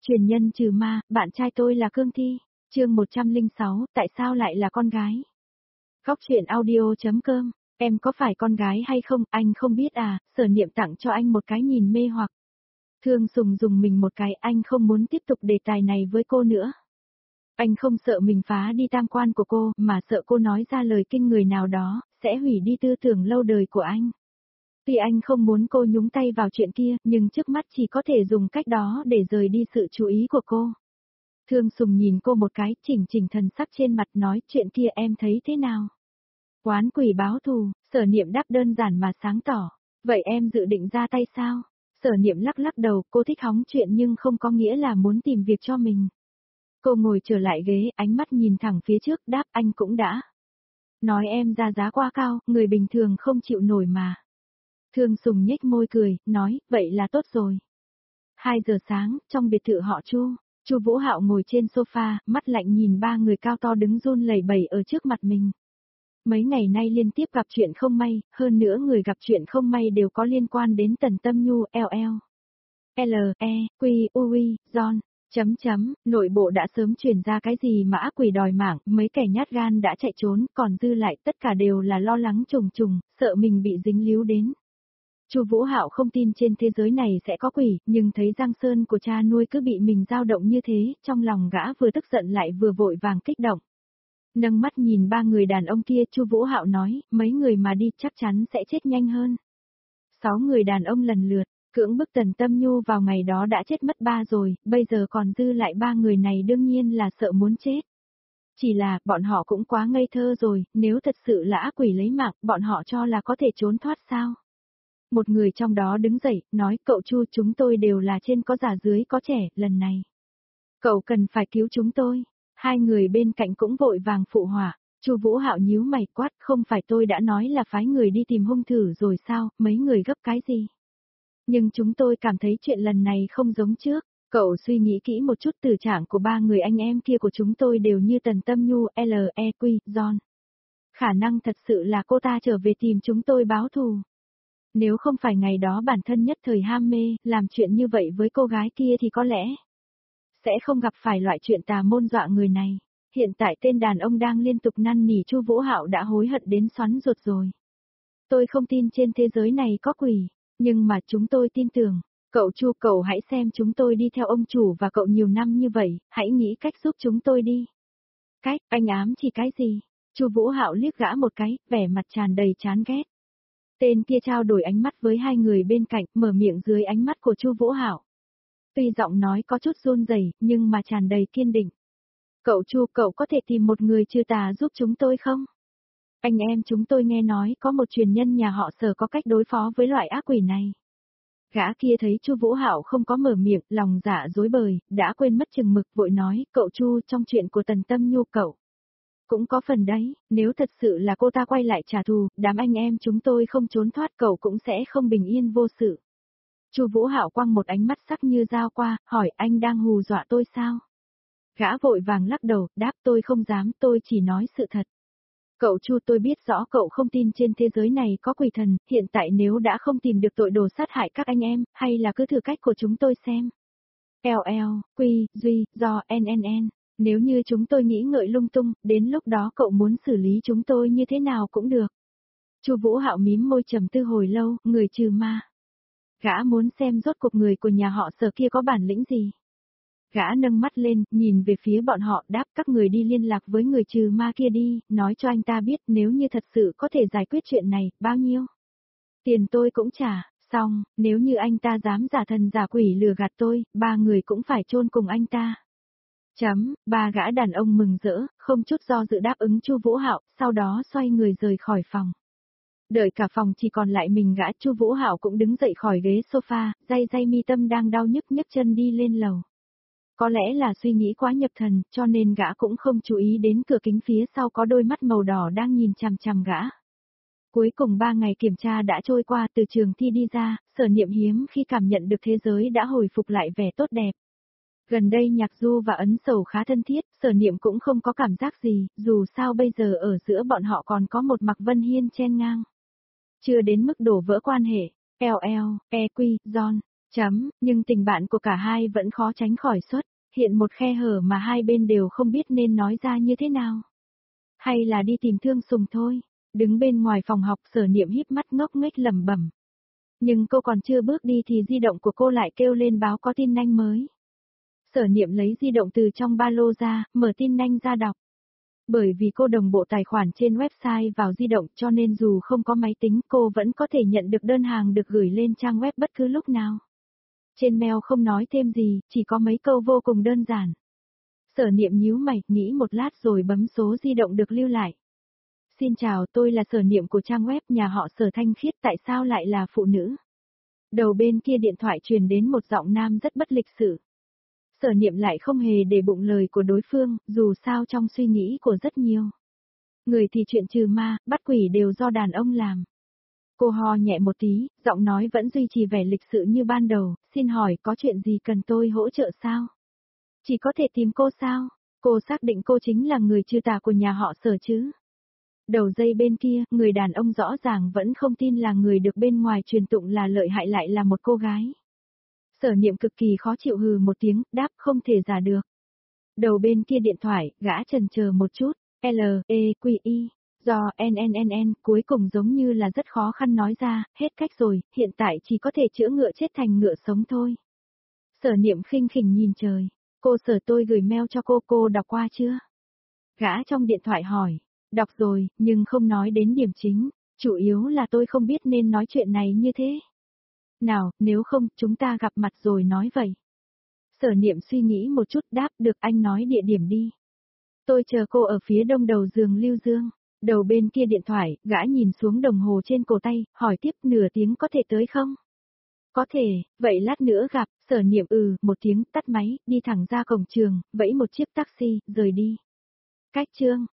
Truyền nhân trừ ma, bạn trai tôi là Cương Thi. Chương 106, tại sao lại là con gái? Góc truyện audio.com. Em có phải con gái hay không, anh không biết à? Sở Niệm tặng cho anh một cái nhìn mê hoặc. Thương Sùng dùng mình một cái, anh không muốn tiếp tục đề tài này với cô nữa. Anh không sợ mình phá đi tam quan của cô, mà sợ cô nói ra lời kinh người nào đó, sẽ hủy đi tư tưởng lâu đời của anh. Tuy anh không muốn cô nhúng tay vào chuyện kia, nhưng trước mắt chỉ có thể dùng cách đó để rời đi sự chú ý của cô. Thương Sùng nhìn cô một cái, chỉnh thần sắc trên mặt nói chuyện kia em thấy thế nào? Oán quỷ báo thù, Sở Niệm đáp đơn giản mà sáng tỏ. Vậy em dự định ra tay sao? Sở Niệm lắc lắc đầu, cô thích hóng chuyện nhưng không có nghĩa là muốn tìm việc cho mình. Cô ngồi trở lại ghế, ánh mắt nhìn thẳng phía trước, đáp anh cũng đã. Nói em ra giá quá cao, người bình thường không chịu nổi mà. Thương Sùng nhếch môi cười, nói, vậy là tốt rồi. 2 giờ sáng, trong biệt thự họ Chu Vũ Hạo ngồi trên sofa, mắt lạnh nhìn ba người cao to đứng run lẩy bẩy ở trước mặt mình. Mấy ngày nay liên tiếp gặp chuyện không may, hơn nữa người gặp chuyện không may đều có liên quan đến Tần Tâm Nhu, John. Nội bộ đã sớm truyền ra cái gì mà ác quỷ đòi mạng, mấy kẻ nhát gan đã chạy trốn, còn dư lại tất cả đều là lo lắng trùng trùng, sợ mình bị dính líu đến. Chu Vũ Hạo không tin trên thế giới này sẽ có quỷ, nhưng thấy Giang Sơn của cha nuôi cứ bị mình dao động như thế, trong lòng gã vừa tức giận lại vừa vội vàng kích động. Nâng mắt nhìn ba người đàn ông kia, Chu Vũ Hạo nói, mấy người mà đi chắc chắn sẽ chết nhanh hơn. 6 người đàn ông lần lượt, cưỡng bức Tần Tâm Nhu vào ngày đó đã chết mất 3 rồi, bây giờ còn dư lại 3 người này đương nhiên là sợ muốn chết. Chỉ là, bọn họ cũng quá ngây thơ rồi, nếu thật sự là ác quỷ lấy mạng, bọn họ cho là có thể trốn thoát sao? Một người trong đó đứng dậy, nói, cậu Chu chúng tôi đều là trên có già dưới có trẻ, lần này. Cậu cần phải cứu chúng tôi. 2 người bên cạnh cũng vội vàng phụ họa. Chu Vũ Hạo nhíu mày quát, không phải tôi đã nói là phái người đi tìm hung thủ rồi sao, mấy người gấp cái gì? Nhưng chúng tôi cảm thấy chuyện lần này không giống trước. Cậu suy nghĩ kỹ một chút, tử trạng của 3 người anh em kia của chúng tôi đều như Tần Tâm Nhu, John. Khả năng thật sự là cô ta trở về tìm chúng tôi báo thù. Nếu không phải ngày đó bản thân nhất thời ham mê, làm chuyện như vậy với cô gái kia thì có lẽ sẽ không gặp phải loại chuyện tà môn dọa người này. Hiện tại tên đàn ông đang liên tục năn nỉ Chu Vũ Hạo đã hối hận đến xoắn ruột rồi. Tôi không tin trên thế giới này có quỷ, nhưng mà chúng tôi tin tưởng. Cậu Chu, cậu hãy xem chúng tôi đi theo ông chủ và cậu nhiều năm như vậy, hãy nghĩ cách giúp chúng tôi đi. Cách, anh ám chỉ cái gì? Chu Vũ Hạo liếc gã một cái, vẻ mặt tràn đầy chán ghét. Tên kia trao đổi ánh mắt với 2 người bên cạnh, mở miệng dưới ánh mắt của Chu Vũ Hạo. Tuy giọng nói có chút run rẩy, nhưng mà tràn đầy kiên định. Cậu Chu, cậu có thể tìm một người trừ tà giúp chúng tôi không? Anh em chúng tôi nghe nói có một truyền nhân nhà họ Sở có cách đối phó với loại ác quỷ này. Gã kia thấy Chu Vũ Hạo không có mở miệng, lòng dạ rối bời, đã quên mất chừng mực vội nói, cậu Chu, trong chuyện của Tần Tâm Nhu cậu cũng có phần đấy, nếu thật sự là cô ta quay lại trả thù, đám anh em chúng tôi không trốn thoát cậu cũng sẽ không bình yên vô sự. Chu Vũ Hạo quăng một ánh mắt sắc như dao qua, hỏi anh đang hù dọa tôi sao? Gã vội vàng lắc đầu, đáp tôi không dám, tôi chỉ nói sự thật. Cậu Chu, tôi biết rõ cậu không tin trên thế giới này có quỷ thần, hiện tại nếu đã không tìm được tội đồ sát hại các anh em, hay là cứ thử cách của chúng tôi xem. NN, nếu như chúng tôi nghĩ ngợi lung tung, đến lúc đó cậu muốn xử lý chúng tôi như thế nào cũng được. Chu Vũ Hạo mím môi trầm tư hồi lâu, người trừ ma. Gã muốn xem rốt cuộc người của nhà họ Sở kia có bản lĩnh gì. Gã nâng mắt lên, nhìn về phía bọn họ, đáp các người đi liên lạc với người trừ ma kia đi, nói cho anh ta biết nếu như thật sự có thể giải quyết chuyện này, bao nhiêu. Tiền tôi cũng trả, xong, nếu như anh ta dám giả thần giả quỷ lừa gạt tôi, 3 người cũng phải chôn cùng anh ta. Ba gã đàn ông mừng rỡ, không chút do dự đáp ứng Chu Vũ Hạo, sau đó xoay người rời khỏi phòng. Đợi cả phòng chỉ còn lại mình gã, Chu Vũ Hạo cũng đứng dậy khỏi ghế sofa, day mi tâm đang đau nhức nhấc chân đi lên lầu. Có lẽ là suy nghĩ quá nhập thần, cho nên gã cũng không chú ý đến cửa kính phía sau có đôi mắt màu đỏ đang nhìn chằm chằm gã. Cuối cùng 3 ngày kiểm tra đã trôi qua, từ trường thi đi ra, Sở Niệm hiếm khi cảm nhận được thế giới đã hồi phục lại vẻ tốt đẹp. Gần đây Nhạc Du và Ấn Sầu khá thân thiết, Sở Niệm cũng không có cảm giác gì, dù sao bây giờ ở giữa bọn họ còn có một Mạc Vân Hiên chen ngang. Chưa đến mức đổ vỡ quan hệ, John. Nhưng tình bạn của cả hai vẫn khó tránh khỏi xuất, hiện một khe hở mà hai bên đều không biết nên nói ra như thế nào. Hay là đi tìm Thương Sùng thôi. Đứng bên ngoài phòng học Sở Niệm híp mắt ngốc nghếch lẩm bẩm. Nhưng cô còn chưa bước đi thì di động của cô lại kêu lên báo có tin nhanh mới. Sở Niệm lấy di động từ trong ba lô ra, mở tin nhanh ra đọc. Bởi vì cô đồng bộ tài khoản trên website vào di động cho nên dù không có máy tính cô vẫn có thể nhận được đơn hàng được gửi lên trang web bất cứ lúc nào. Trên mail không nói thêm gì, chỉ có mấy câu vô cùng đơn giản. Sở Niệm nhíu mày, nghĩ một lát rồi bấm số di động được lưu lại. Xin chào, tôi là Sở Niệm của trang web nhà họ Sở Thanh Khiết, tại sao lại là phụ nữ? Đầu bên kia điện thoại truyền đến một giọng nam rất bất lịch sự. Sở Niệm lại không hề để bụng lời của đối phương, dù sao trong suy nghĩ của rất nhiều người thì chuyện trừ ma, bắt quỷ đều do đàn ông làm. Cô ho nhẹ một tí, giọng nói vẫn duy trì vẻ lịch sự như ban đầu, xin hỏi có chuyện gì cần tôi hỗ trợ sao? Chỉ có thể tìm cô sao? Cô xác định cô chính là người trừ tà của nhà họ Sở chứ? Đầu dây bên kia, người đàn ông rõ ràng vẫn không tin là người được bên ngoài truyền tụng là lợi hại lại là một cô gái. Sở Niệm cực kỳ khó chịu hừ một tiếng, đáp không thể giả được. Đầu bên kia điện thoại, gã chần chờ một chút, L-E-Q-I, do N cuối cùng giống như là rất khó khăn nói ra, hết cách rồi, hiện tại chỉ có thể chữa ngựa chết thành ngựa sống thôi. Sở Niệm khinh khỉnh nhìn trời, cô Sở tôi gửi mail cho cô đọc qua chưa? Gã trong điện thoại hỏi, đọc rồi, nhưng không nói đến điểm chính, chủ yếu là tôi không biết nên nói chuyện này như thế. Nào, nếu không, chúng ta gặp mặt rồi nói vậy. Sở Niệm suy nghĩ một chút đáp được anh nói địa điểm đi. Tôi chờ cô ở phía đông đầu giường Lưu Dương. Đầu bên kia điện thoại, gã nhìn xuống đồng hồ trên cổ tay, hỏi tiếp nửa tiếng có thể tới không? Có thể, vậy lát nữa gặp, Sở Niệm một tiếng tắt máy, đi thẳng ra cổng trường, vẫy một chiếc taxi, rời đi. Cách chương.